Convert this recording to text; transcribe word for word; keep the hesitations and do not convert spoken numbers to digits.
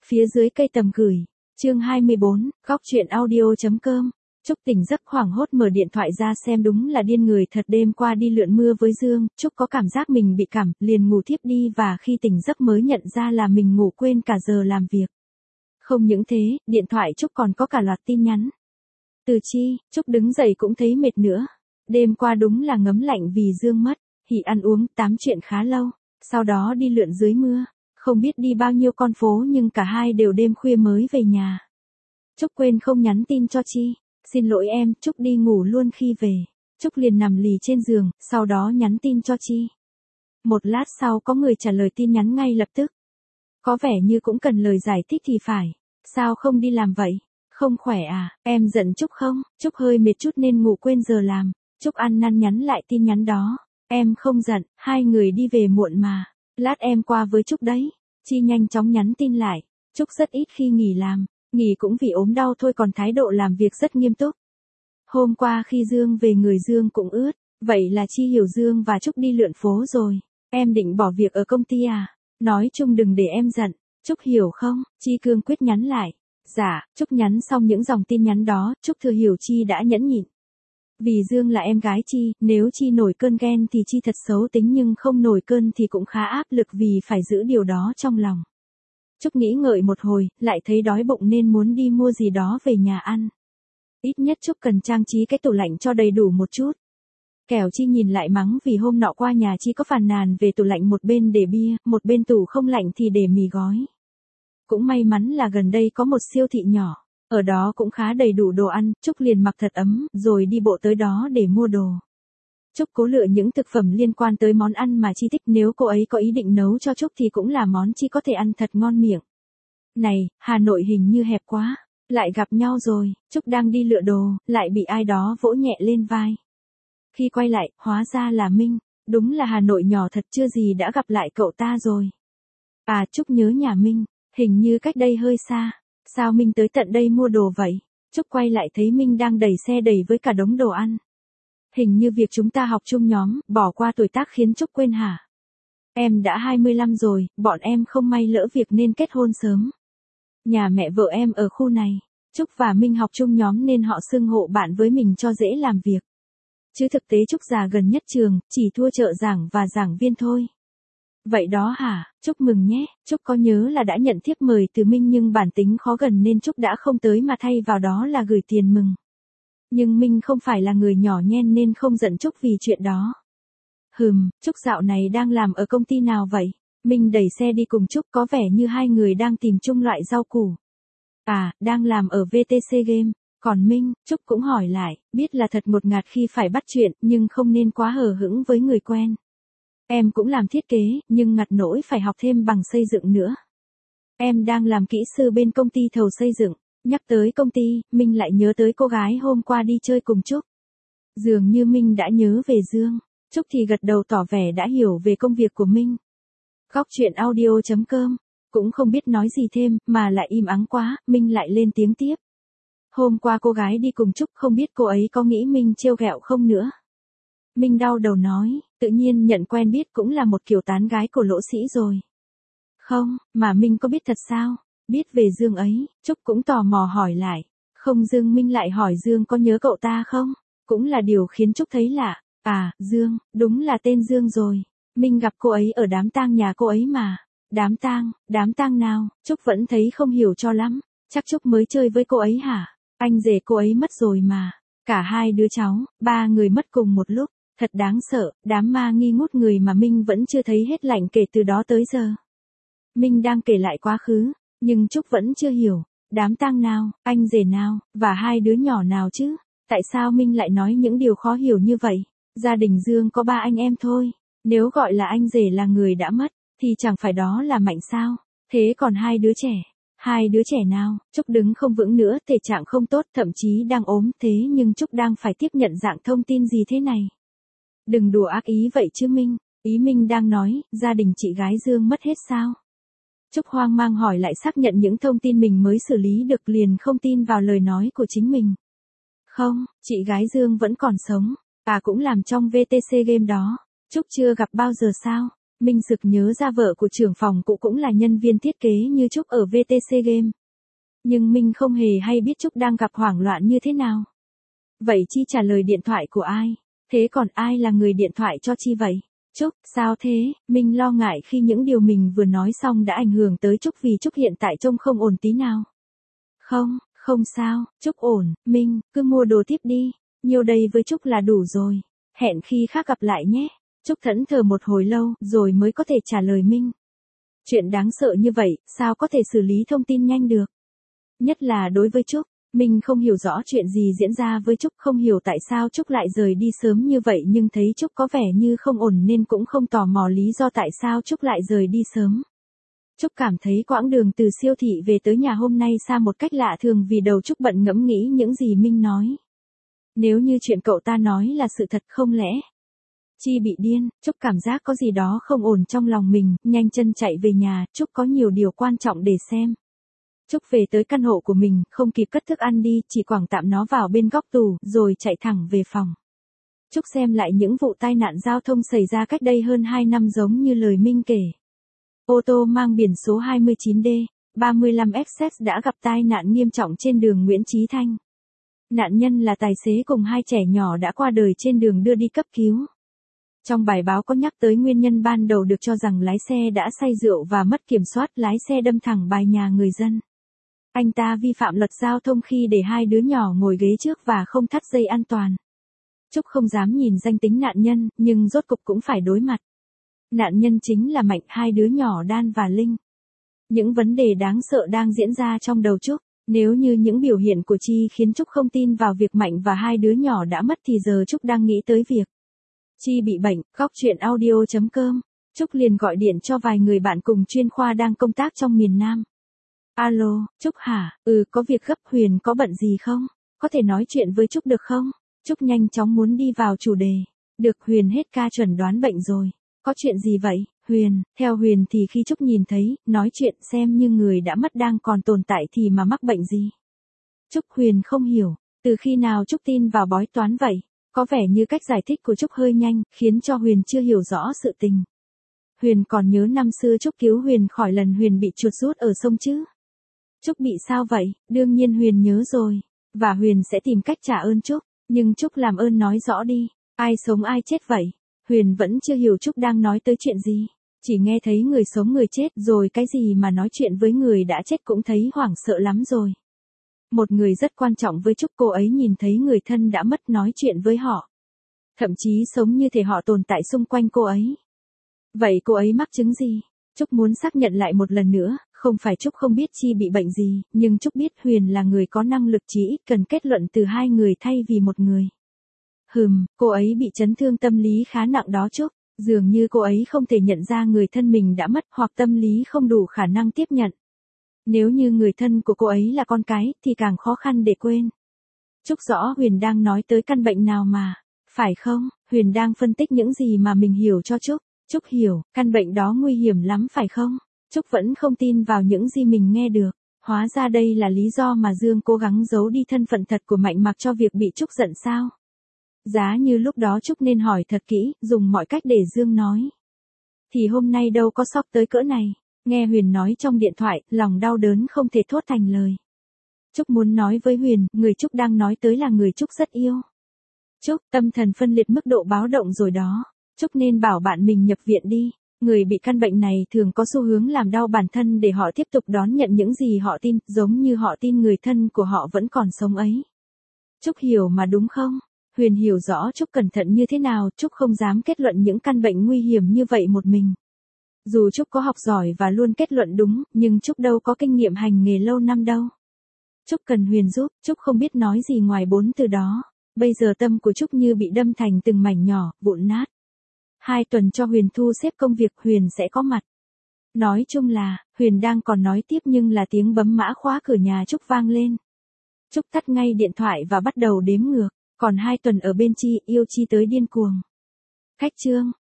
Phía dưới cây tầm gửi. Chương hai mươi bốn, góc truyện audio.com. Trúc tỉnh giấc hoảng hốt mở điện thoại ra xem đúng là điên người thật, đêm qua đi lượn mưa với Dương, Trúc có cảm giác mình bị cảm, liền ngủ thiếp đi và khi tỉnh giấc mới nhận ra là mình ngủ quên cả giờ làm việc. Không những thế, điện thoại Trúc còn có cả loạt tin nhắn. Từ Chi, Trúc đứng dậy cũng thấy mệt nữa. Đêm qua đúng là ngấm lạnh vì Dương mất, hỉ ăn uống, tám chuyện khá lâu, sau đó đi lượn dưới mưa. Không biết đi bao nhiêu con phố nhưng cả hai đều đêm khuya mới về nhà. Trúc quên không nhắn tin cho Chi. Xin lỗi em, Trúc đi ngủ luôn khi về. Trúc liền nằm lì trên giường, sau đó nhắn tin cho Chi. Một lát sau có người trả lời tin nhắn ngay lập tức. Có vẻ như cũng cần lời giải thích thì phải. Sao không đi làm vậy? Không khỏe à, em giận Trúc không? Trúc hơi mệt chút nên ngủ quên giờ làm. Trúc ăn năn nhắn lại tin nhắn đó. Em không giận, hai người đi về muộn mà. Lát em qua với Trúc đấy. Chi nhanh chóng nhắn tin lại. Trúc rất ít khi nghỉ làm. Nghỉ cũng vì ốm đau thôi, còn thái độ làm việc rất nghiêm túc. Hôm qua khi Dương về người Dương cũng ướt. Vậy là Chi hiểu Dương và Trúc đi lượn phố rồi. Em định bỏ việc ở công ty à? Nói chung đừng để em giận. Trúc hiểu không? Chi cương quyết nhắn lại. Dạ, Trúc nhắn xong những dòng tin nhắn đó, Trúc thừa hiểu Chi đã nhẫn nhịn. Vì Dương là em gái Chi, nếu Chi nổi cơn ghen thì Chi thật xấu tính, nhưng không nổi cơn thì cũng khá áp lực vì phải giữ điều đó trong lòng. Trúc nghĩ ngợi một hồi, lại thấy đói bụng nên muốn đi mua gì đó về nhà ăn. Ít nhất Trúc cần trang trí cái tủ lạnh cho đầy đủ một chút. Kẻo Chi nhìn lại mắng vì hôm nọ qua nhà Chi có phàn nàn về tủ lạnh một bên để bia, một bên tủ không lạnh thì để mì gói. Cũng may mắn là gần đây có một siêu thị nhỏ, ở đó cũng khá đầy đủ đồ ăn. Trúc liền mặc thật ấm, rồi đi bộ tới đó để mua đồ. Trúc cố lựa những thực phẩm liên quan tới món ăn mà Chi thích, nếu cô ấy có ý định nấu cho Trúc thì cũng là món Chi có thể ăn thật ngon miệng. Này, Hà Nội hình như hẹp quá, lại gặp nhau rồi. Trúc đang đi lựa đồ, lại bị ai đó vỗ nhẹ lên vai. Khi quay lại, hóa ra là Minh. Đúng là Hà Nội nhỏ thật, chưa gì đã gặp lại cậu ta rồi. À, Trúc nhớ nhà Minh, hình như cách đây hơi xa. Sao Minh tới tận đây mua đồ vậy? Trúc quay lại thấy Minh đang đẩy xe đầy với cả đống đồ ăn. Hình như việc chúng ta học chung nhóm, bỏ qua tuổi tác khiến Trúc quên hả? Em đã hai mươi lăm rồi, bọn em không may lỡ việc nên kết hôn sớm. Nhà mẹ vợ em ở khu này. Trúc và Minh học chung nhóm nên họ xưng hộ bạn với mình cho dễ làm việc. Chứ thực tế Trúc già gần nhất trường, chỉ thua trợ giảng và giảng viên thôi. Vậy đó hả? Trúc mừng nhé. Trúc có nhớ là đã nhận thiếp mời từ Minh nhưng bản tính khó gần nên Trúc đã không tới mà thay vào đó là gửi tiền mừng. Nhưng Minh không phải là người nhỏ nhen nên không giận Trúc vì chuyện đó. Hừm, Trúc dạo này đang làm ở công ty nào vậy? Minh đẩy xe đi cùng Trúc, có vẻ như hai người đang tìm chung loại rau củ. À, đang làm ở vê tê xê Game. Còn Minh, Trúc cũng hỏi lại, biết là thật ngột ngạt khi phải bắt chuyện, nhưng không nên quá hờ hững với người quen. Em cũng làm thiết kế, nhưng ngặt nỗi phải học thêm bằng xây dựng nữa. Em đang làm kỹ sư bên công ty thầu xây dựng. Nhắc tới công ty, Minh lại nhớ tới cô gái hôm qua đi chơi cùng Trúc. Dường như Minh đã nhớ về Dương. Trúc thì gật đầu tỏ vẻ đã hiểu về công việc của Minh. Góc truyện audio.com. Cũng không biết nói gì thêm, mà lại im ắng quá, Minh lại lên tiếng tiếp. Hôm qua cô gái đi cùng Trúc, không biết cô ấy có nghĩ Minh trêu ghẹo không nữa. Minh đau đầu nói, tự nhiên nhận quen biết cũng là một kiểu tán gái của lỗ sĩ rồi. Không, mà Minh có biết thật sao? Biết về Dương ấy, Trúc cũng tò mò hỏi lại. Không, Dương. Minh lại hỏi Dương có nhớ cậu ta không? Cũng là điều khiến Trúc thấy lạ. À, Dương, đúng là tên Dương rồi. Minh gặp cô ấy ở đám tang nhà cô ấy mà. Đám tang, đám tang nào? Trúc vẫn thấy không hiểu cho lắm. Chắc Trúc mới chơi với cô ấy hả? Anh rể cô ấy mất rồi mà. Cả hai đứa cháu, ba người mất cùng một lúc. Thật đáng sợ, đám ma nghi ngút người mà Minh vẫn chưa thấy hết lạnh kể từ đó tới giờ. Minh đang kể lại quá khứ, nhưng Trúc vẫn chưa hiểu. Đám tang nào, anh rể nào, và hai đứa nhỏ nào chứ? Tại sao Minh lại nói những điều khó hiểu như vậy? Gia đình Dương có ba anh em thôi. Nếu gọi là anh rể là người đã mất, thì chẳng phải đó là Mạnh sao? Thế còn hai đứa trẻ? Hai đứa trẻ nào? Trúc đứng không vững nữa, thể trạng không tốt, thậm chí đang ốm, thế nhưng Trúc đang phải tiếp nhận dạng thông tin gì thế này? Đừng đùa ác ý vậy chứ Minh. Ý Minh đang nói, gia đình chị gái Dương mất hết sao? Trúc hoang mang hỏi lại, xác nhận những thông tin mình mới xử lý được, liền không tin vào lời nói của chính mình. Không, chị gái Dương vẫn còn sống. À, cũng làm trong vê tê xê Game đó. Trúc chưa gặp bao giờ sao? Minh sực nhớ ra vợ của trưởng phòng cụ cũng là nhân viên thiết kế như Trúc ở vê tê xê Game. Nhưng Minh không hề hay biết Trúc đang gặp hoảng loạn như thế nào. Vậy Chi trả lời điện thoại của ai? Thế còn ai là người điện thoại cho Chi vậy? Trúc, sao thế? Minh lo ngại khi những điều mình vừa nói xong đã ảnh hưởng tới Trúc vì Trúc hiện tại trông không ổn tí nào. Không, không sao, Trúc ổn, Minh, cứ mua đồ tiếp đi. Nhiêu đây với Trúc là đủ rồi. Hẹn khi khác gặp lại nhé. Trúc thẫn thờ một hồi lâu rồi mới có thể trả lời Minh. Chuyện đáng sợ như vậy, sao có thể xử lý thông tin nhanh được? Nhất là đối với Trúc, Minh không hiểu rõ chuyện gì diễn ra với Trúc, không hiểu tại sao Trúc lại rời đi sớm như vậy nhưng thấy Trúc có vẻ như không ổn nên cũng không tò mò lý do tại sao Trúc lại rời đi sớm. Trúc cảm thấy quãng đường từ siêu thị về tới nhà hôm nay xa một cách lạ thường vì đầu Trúc bận ngẫm nghĩ những gì Minh nói. Nếu như chuyện cậu ta nói là sự thật không lẽ Chi bị điên, Trúc cảm giác có gì đó không ổn trong lòng mình, nhanh chân chạy về nhà, Trúc có nhiều điều quan trọng để xem. Trúc về tới căn hộ của mình, không kịp cất thức ăn đi, chỉ quẳng tạm nó vào bên góc tủ, rồi chạy thẳng về phòng. Trúc xem lại những vụ tai nạn giao thông xảy ra cách đây hơn hai năm giống như lời Minh kể. Ô tô mang biển số hai chín D, ba lăm F Z đã gặp tai nạn nghiêm trọng trên đường Nguyễn Chí Thanh. Nạn nhân là tài xế cùng hai trẻ nhỏ đã qua đời trên đường đưa đi cấp cứu. Trong bài báo có nhắc tới nguyên nhân ban đầu được cho rằng lái xe đã say rượu và mất kiểm soát, lái xe đâm thẳng bài nhà người dân. Anh ta vi phạm luật giao thông khi để hai đứa nhỏ ngồi ghế trước và không thắt dây an toàn. Trúc không dám nhìn danh tính nạn nhân, nhưng rốt cục cũng phải đối mặt. Nạn nhân chính là Mạnh, hai đứa nhỏ Đan và Linh. Những vấn đề đáng sợ đang diễn ra trong đầu Trúc. Nếu như những biểu hiện của Chi khiến Trúc không tin vào việc Mạnh và hai đứa nhỏ đã mất thì giờ Trúc đang nghĩ tới việc Chi bị bệnh. Góc chuyện audio chấm com. Trúc liền gọi điện cho vài người bạn cùng chuyên khoa đang công tác trong miền Nam. Alo, Trúc hả? Ừ, có việc gấp. Huyền có bận gì không? Có thể nói chuyện với Trúc được không? Trúc nhanh chóng muốn đi vào chủ đề. Được, Huyền hết ca chuẩn đoán bệnh rồi. Có chuyện gì vậy, Huyền? Theo Huyền thì khi Trúc nhìn thấy, nói chuyện xem như người đã mất đang còn tồn tại thì mà mắc bệnh gì? Trúc Huyền không hiểu, từ khi nào Trúc tin vào bói toán vậy? Có vẻ như cách giải thích của Trúc hơi nhanh, khiến cho Huyền chưa hiểu rõ sự tình. Huyền còn nhớ năm xưa Trúc cứu Huyền khỏi lần Huyền bị chuột rút ở sông chứ? Trúc bị sao vậy? Đương nhiên Huyền nhớ rồi. Và Huyền sẽ tìm cách trả ơn Trúc. Nhưng Trúc làm ơn nói rõ đi. Ai sống ai chết vậy? Huyền vẫn chưa hiểu Trúc đang nói tới chuyện gì. Chỉ nghe thấy người sống người chết rồi cái gì mà nói chuyện với người đã chết cũng thấy hoảng sợ lắm rồi. Một người rất quan trọng với Trúc, cô ấy nhìn thấy người thân đã mất nói chuyện với họ. Thậm chí sống như thể họ tồn tại xung quanh cô ấy. Vậy cô ấy mắc chứng gì? Trúc muốn xác nhận lại một lần nữa, không phải Trúc không biết Chi bị bệnh gì, nhưng Trúc biết Huyền là người có năng lực, chỉ ít cần kết luận từ hai người thay vì một người. Hừm, cô ấy bị chấn thương tâm lý khá nặng đó Trúc, dường như cô ấy không thể nhận ra người thân mình đã mất hoặc tâm lý không đủ khả năng tiếp nhận. Nếu như người thân của cô ấy là con cái thì càng khó khăn để quên. Trúc rõ Huyền đang nói tới căn bệnh nào mà, phải không? Huyền đang phân tích những gì mà mình hiểu cho Trúc. Trúc hiểu, căn bệnh đó nguy hiểm lắm phải không? Trúc vẫn không tin vào những gì mình nghe được. Hóa ra đây là lý do mà Dương cố gắng giấu đi thân phận thật của Mạnh mặc cho việc bị Trúc giận sao? Giá như lúc đó Trúc nên hỏi thật kỹ, dùng mọi cách để Dương nói. Thì hôm nay đâu có sốc tới cỡ này. Nghe Huyền nói trong điện thoại, lòng đau đớn không thể thốt thành lời. Trúc muốn nói với Huyền, người Trúc đang nói tới là người Trúc rất yêu. Trúc, tâm thần phân liệt mức độ báo động rồi đó. Trúc nên bảo bạn mình nhập viện đi. Người bị căn bệnh này thường có xu hướng làm đau bản thân để họ tiếp tục đón nhận những gì họ tin, giống như họ tin người thân của họ vẫn còn sống ấy. Trúc hiểu mà đúng không? Huyền hiểu rõ Trúc cẩn thận như thế nào, Trúc không dám kết luận những căn bệnh nguy hiểm như vậy một mình. Dù Trúc có học giỏi và luôn kết luận đúng, nhưng Trúc đâu có kinh nghiệm hành nghề lâu năm đâu. Trúc cần Huyền giúp, Trúc không biết nói gì ngoài bốn từ đó. Bây giờ tâm của Trúc như bị đâm thành từng mảnh nhỏ, vụn nát. Hai tuần cho Huyền thu xếp công việc, Huyền sẽ có mặt. Nói chung là, Huyền đang còn nói tiếp nhưng là tiếng bấm mã khóa cửa nhà Trúc vang lên. Trúc tắt ngay điện thoại và bắt đầu đếm ngược. Còn hai tuần ở bên Chi, yêu Chi tới điên cuồng. Khách Trương,